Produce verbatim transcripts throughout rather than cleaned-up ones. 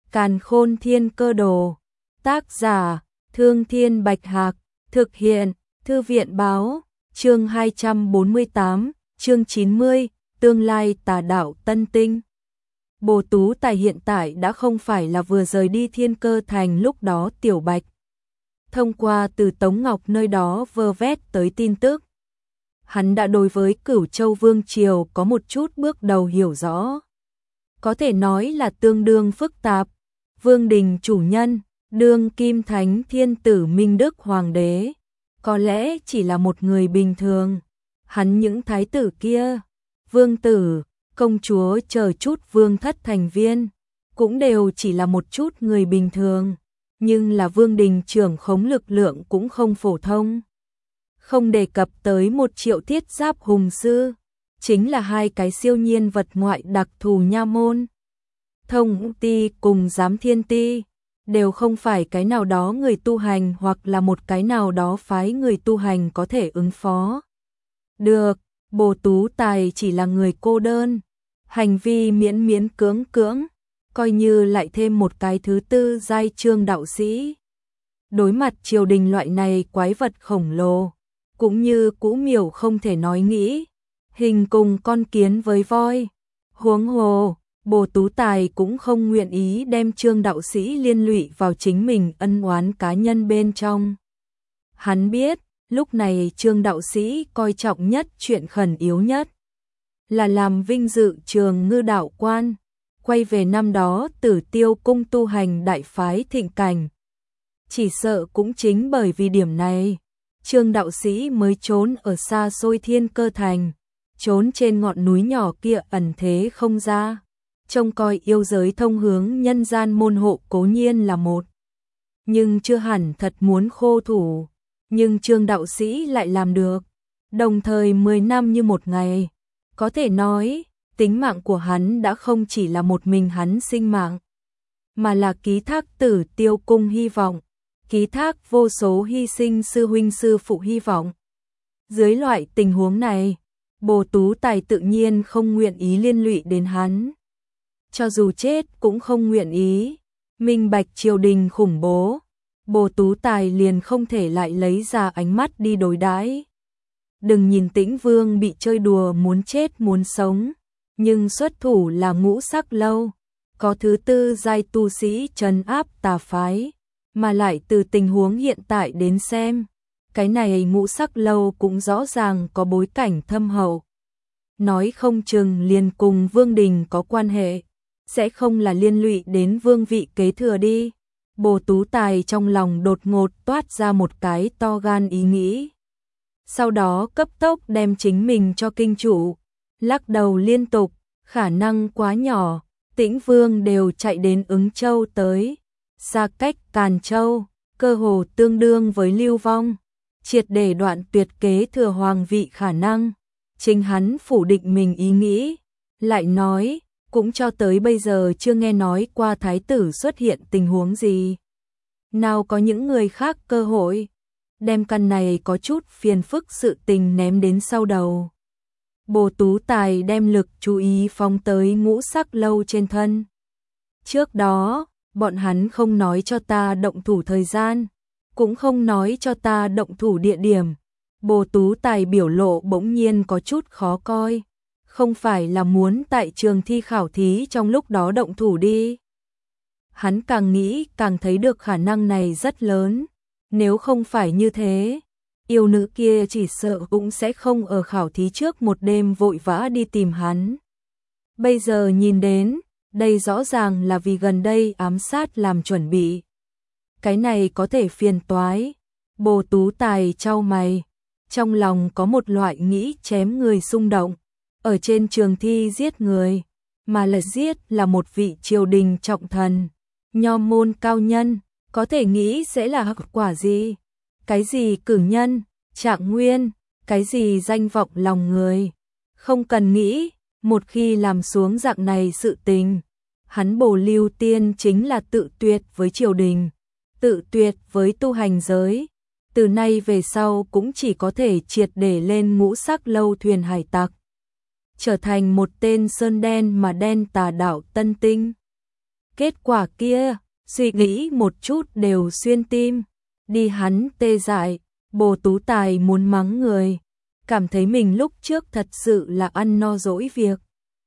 Càn Khôn Thiên Cơ Đồ. Tác giả: Thương Thiên Bạch Hạc. Thực hiện: Thư viện báo. Chương hai trăm bốn mươi tám, chương chín mươi, tương lai tà đạo tân tinh. Bồ Tú Tài hiện tại đã không phải là vừa rời đi Thiên Cơ Thành lúc đó Tiểu Bạch thông qua từ Tống Ngọc nơi đó vơ vét tới tin tức. Hắn đã đối với Cửu Châu Vương Triều có một chút bước đầu hiểu rõ. Có thể nói là tương đương phức tạp. Vương đình chủ nhân, đương kim thánh thiên tử Minh Đức Hoàng đế, có lẽ chỉ là một người bình thường. Hắn những thái tử kia, vương tử, công chúa chờ chút vương thất thành viên, cũng đều chỉ là một chút người bình thường. Nhưng là vương đình trưởng khống lực lượng cũng không phổ thông. Không đề cập tới một triệu thiết giáp hùng sư, chính là hai cái siêu nhiên vật ngoại đặc thù nha môn. Thông ti cùng giám thiên ti, đều không phải cái nào đó người tu hành hoặc là một cái nào đó phái người tu hành có thể ứng phó. Được, Bồ Tú Tài chỉ là người cô đơn, hành vi miễn miễn cưỡng cưỡng, coi như lại thêm một cái thứ tư giai trương đạo sĩ. Đối mặt triều đình loại này quái vật khổng lồ, cũng như cũ miểu không thể nói nghĩ, hình cùng con kiến với voi. Huống hồ, Bồ Tú Tài cũng không nguyện ý đem trương đạo sĩ liên lụy vào chính mình ân oán cá nhân bên trong. Hắn biết, lúc này trương đạo sĩ coi trọng nhất chuyện khẩn yếu nhất là làm vinh dự Trường Ngư đạo quan, quay về năm đó Tử Tiêu cung tu hành đại phái thịnh cảnh. Chỉ sợ cũng chính bởi vì điểm này, trương đạo sĩ mới trốn ở xa xôi Thiên Cơ Thành, trốn trên ngọn núi nhỏ kia ẩn thế không ra. Trông coi yêu giới thông hướng nhân gian môn hộ cố nhiên là một, nhưng chưa hẳn thật muốn khô thủ. Nhưng trương đạo sĩ lại làm được, đồng thời mười năm như một ngày. Có thể nói, tính mạng của hắn đã không chỉ là một mình hắn sinh mạng, mà là ký thác Tử Tiêu cung hy vọng, ký thác vô số hy sinh sư huynh sư phụ hy vọng. Dưới loại tình huống này, Bồ Tú Tài tự nhiên không nguyện ý liên lụy đến hắn. Cho dù chết cũng không nguyện ý. Minh bạch triều đình khủng bố, Bồ Tú Tài liền không thể lại lấy ra ánh mắt đi đối đãi. Đừng nhìn Tĩnh Vương bị chơi đùa muốn chết muốn sống, nhưng xuất thủ là Ngũ Sắc Lâu, có thứ tư giai tu sĩ trấn áp tà phái, mà lại từ tình huống hiện tại đến xem, cái này Ngũ Sắc Lâu cũng rõ ràng có bối cảnh thâm hậu. Nói không chừng liền cùng Vương đình có quan hệ, sẽ không là liên lụy đến vương vị kế thừa đi. Bồ Tú Tài trong lòng đột ngột toát ra một cái to gan ý nghĩ. Sau đó cấp tốc đem chính mình cho kinh chủ, lắc đầu liên tục, khả năng quá nhỏ, Tĩnh Vương đều chạy đến Ứng Châu tới, xa cách Càn Châu, cơ hồ tương đương với lưu vong, triệt để đoạn tuyệt kế thừa hoàng vị khả năng. Chính hắn phủ định mình ý nghĩ, lại nói, cũng cho tới bây giờ chưa nghe nói qua thái tử xuất hiện tình huống gì. Nào có những người khác cơ hội, đem căn này có chút phiền phức sự tình ném đến sau đầu. Bồ Tú Tài đem lực chú ý phóng tới Ngũ Sắc Lâu trên thân. Trước đó, bọn hắn không nói cho ta động thủ thời gian, cũng không nói cho ta động thủ địa điểm. Bồ Tú Tài biểu lộ bỗng nhiên có chút khó coi. Không phải là muốn tại trường thi khảo thí trong lúc đó động thủ đi. Hắn càng nghĩ càng thấy được khả năng này rất lớn. Nếu không phải như thế, yêu nữ kia chỉ sợ cũng sẽ không ở khảo thí trước một đêm vội vã đi tìm hắn. Bây giờ nhìn đến, đây rõ ràng là vì gần đây ám sát làm chuẩn bị. Cái này có thể phiền toái. Bồ Tú Tài chau mày, trong lòng có một loại nghĩ chém người xung động. Ở trên trường thi giết người, mà là giết là một vị triều đình trọng thần, nho môn cao nhân, có thể nghĩ sẽ là hậu quả gì? Cái gì cử nhân, trạng nguyên, cái gì danh vọng lòng người? Không cần nghĩ, một khi làm xuống dạng này sự tình, hắn Bồ Lưu Tiên chính là tự tuyệt với triều đình, tự tuyệt với tu hành giới. Từ nay về sau cũng chỉ có thể triệt để lên Ngũ Sắc Lâu thuyền hải tặc, trở thành một tên sơn đen mà đen tà đạo tân tinh. Kết quả kia, suy nghĩ một chút đều xuyên tim, đi hắn tê dại, Bồ Tú Tài muốn mắng người, cảm thấy mình lúc trước thật sự là ăn no dỗi việc,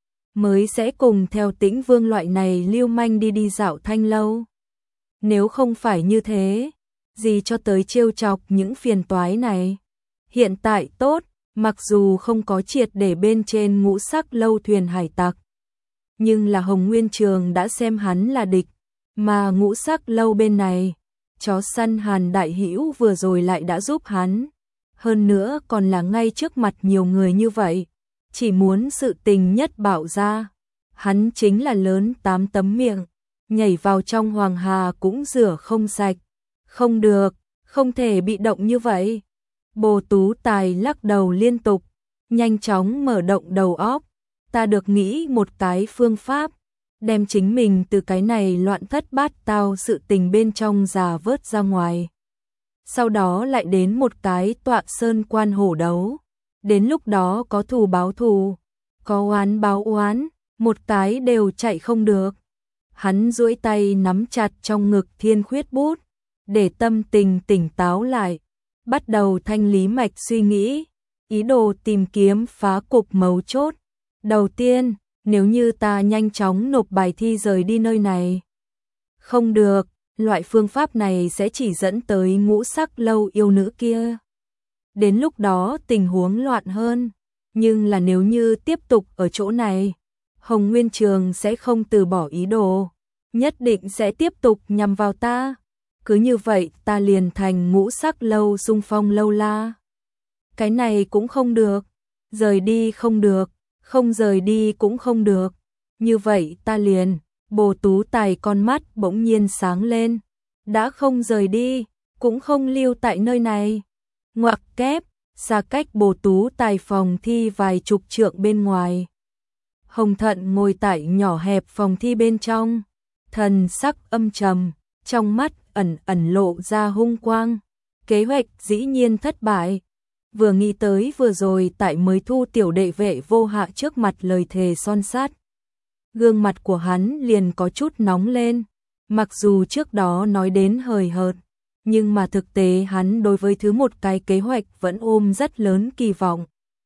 mới sẽ cùng theo Tĩnh Vương loại này lưu manh đi đi dạo thanh lâu. Nếu không phải như thế, gì cho tới trêu chọc những phiền toái này. Hiện tại tốt, mặc dù không có triệt để bên trên ngũ sắc lâu thuyền hải tặc, nhưng là Hồng Nguyên Trường đã xem hắn là địch, mà ngũ sắc lâu bên này, chó săn Hàn Đại Hữu vừa rồi lại đã giúp hắn. Hơn nữa còn là ngay trước mặt nhiều người như vậy, chỉ muốn sự tình nhất bạo ra. Hắn chính là lớn tám tấm miệng, nhảy vào trong hoàng hà cũng rửa không sạch. Không được, không thể bị động như vậy. Bồ Tú Tài lắc đầu liên tục, nhanh chóng mở động đầu óc. Ta được nghĩ một cái phương pháp, đem chính mình từ cái này loạn thất bát tao sự tình bên trong già vớt ra ngoài. Sau đó lại đến một cái tọa sơn quan hổ đấu. Đến lúc đó có thù báo thù, có oán báo oán, một cái đều chạy không được. Hắn duỗi tay nắm chặt trong ngực thiên khuyết bút, để tâm tình tỉnh táo lại, bắt đầu thanh lý mạch suy nghĩ, ý đồ tìm kiếm phá cục mấu chốt. Đầu tiên, nếu như ta nhanh chóng nộp bài thi rời đi nơi này. Không được, loại phương pháp này sẽ chỉ dẫn tới ngũ sắc lâu yêu nữ kia. Đến lúc đó tình huống loạn hơn, nhưng là nếu như tiếp tục ở chỗ này, Hồng Nguyên Trường sẽ không từ bỏ ý đồ, nhất định sẽ tiếp tục nhằm vào ta. Cứ như vậy ta liền thành ngũ sắc lâu xung phong lâu la. Cái này cũng không được, rời đi không được, không rời đi cũng không được. Như vậy ta liền, Bồ Tú Tài con mắt bỗng nhiên sáng lên. Đã không rời đi, cũng không lưu tại nơi này. Ngoặc kép, xa cách Bồ Tú Tài phòng thi vài chục trượng bên ngoài. Hồng Thận ngồi tại nhỏ hẹp phòng thi bên trong, thần sắc âm trầm, trong mắt ẩn ẩn lộ ra hung quang. Kế hoạch dĩ nhiên thất bại. Vừa nghĩ tới vừa rồi tại mới thu tiểu đệ vệ vô hạ trước mặt lời thề son sắt, gương mặt của hắn liền có chút nóng lên. Mặc dù trước đó nói đến hời hợt, nhưng mà thực tế hắn đối với thứ một cái kế hoạch vẫn ôm rất lớn kỳ vọng.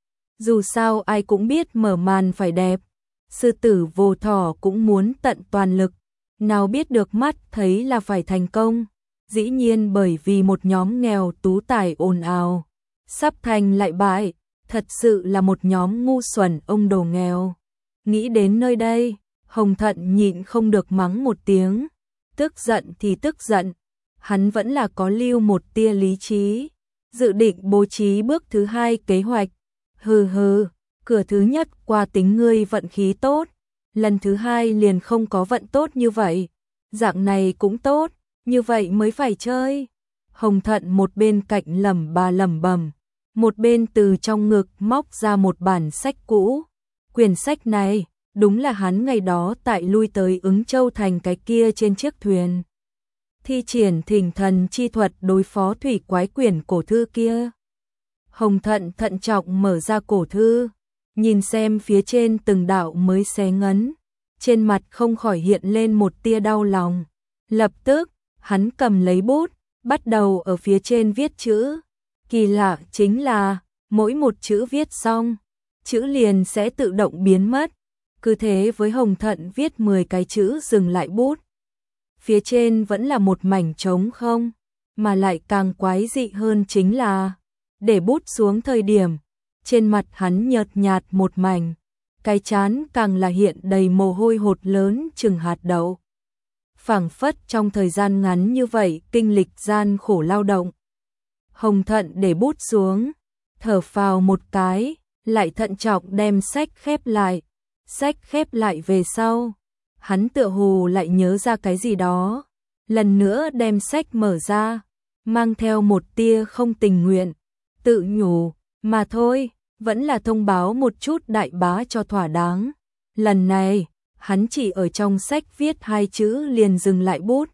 Dù sao ai cũng biết mở màn phải đẹp, sư tử vô thỏ cũng muốn tận toàn lực, nào biết được mắt thấy là phải thành công. Dĩ nhiên bởi vì một nhóm nghèo tú tài ồn ào, sắp thành lại bại, thật sự là một nhóm ngu xuẩn ông đồ nghèo. Nghĩ đến nơi đây, Hồng Thận nhịn không được mắng một tiếng, tức giận thì tức giận, hắn vẫn là có lưu một tia lý trí, dự định bố trí bước thứ hai kế hoạch. Hừ hừ, cửa thứ nhất qua tính ngươi vận khí tốt, lần thứ hai liền không có vận tốt như vậy, dạng này cũng tốt, như vậy mới phải chơi. Hồng Thận một bên cạnh lẩm bà lẩm bẩm, một bên từ trong ngực móc ra một bản sách cũ. Quyển sách này đúng là hắn ngày đó tại lui tới Ứng Châu thành cái kia trên chiếc thuyền, thi triển thỉnh thần chi thuật đối phó thủy quái quyển cổ thư kia. Hồng Thận thận trọng mở ra cổ thư, nhìn xem phía trên từng đạo mới xé ngấn, trên mặt không khỏi hiện lên một tia đau lòng. Lập tức, hắn cầm lấy bút, bắt đầu ở phía trên viết chữ. Kỳ lạ chính là, mỗi một chữ viết xong, chữ liền sẽ tự động biến mất. Cứ thế với Hồng Thận viết mười cái chữ dừng lại bút. Phía trên vẫn là một mảnh trống không, mà lại càng quái dị hơn chính là, để bút xuống thời điểm, trên mặt hắn nhợt nhạt một mảnh, cái trán càng là hiện đầy mồ hôi hột lớn chừng hạt đậu. Phảng phất trong thời gian ngắn như vậy kinh lịch gian khổ lao động. Hồng Thận để bút xuống, thở phào một cái, lại thận trọng đem sách khép lại. Sách khép lại về sau, hắn tựa hồ lại nhớ ra cái gì đó, lần nữa đem sách mở ra, mang theo một tia không tình nguyện, tự nhủ, mà thôi, vẫn là thông báo một chút đại bá cho thỏa đáng. Lần này, hắn chỉ ở trong sách viết hai chữ liền dừng lại bút.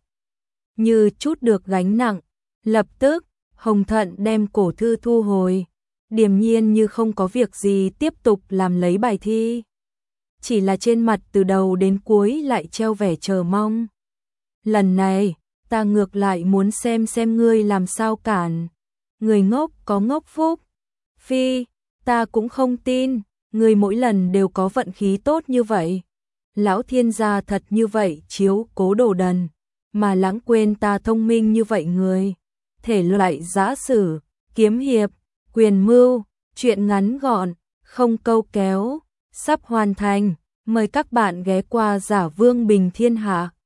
Như chút được gánh nặng, lập tức, Hồng Thận đem cổ thư thu hồi, điềm nhiên như không có việc gì tiếp tục làm lấy bài thi. chỉ là trên mặt từ đầu đến cuối lại treo vẻ chờ mong. Lần này, ta ngược lại muốn xem xem ngươi làm sao cản. Người ngốc có ngốc phúc. Phi, ta cũng không tin, ngươi mỗi lần đều có vận khí tốt như vậy. Lão thiên gia thật như vậy chiếu cố đồ đần, mà lãng quên ta thông minh như vậy người. Thể loại giã sử, kiếm hiệp, quyền mưu, truyện ngắn gọn, không câu kéo, sắp hoàn thành. Mời các bạn ghé qua Giả Vương Bình Thiên Hạ.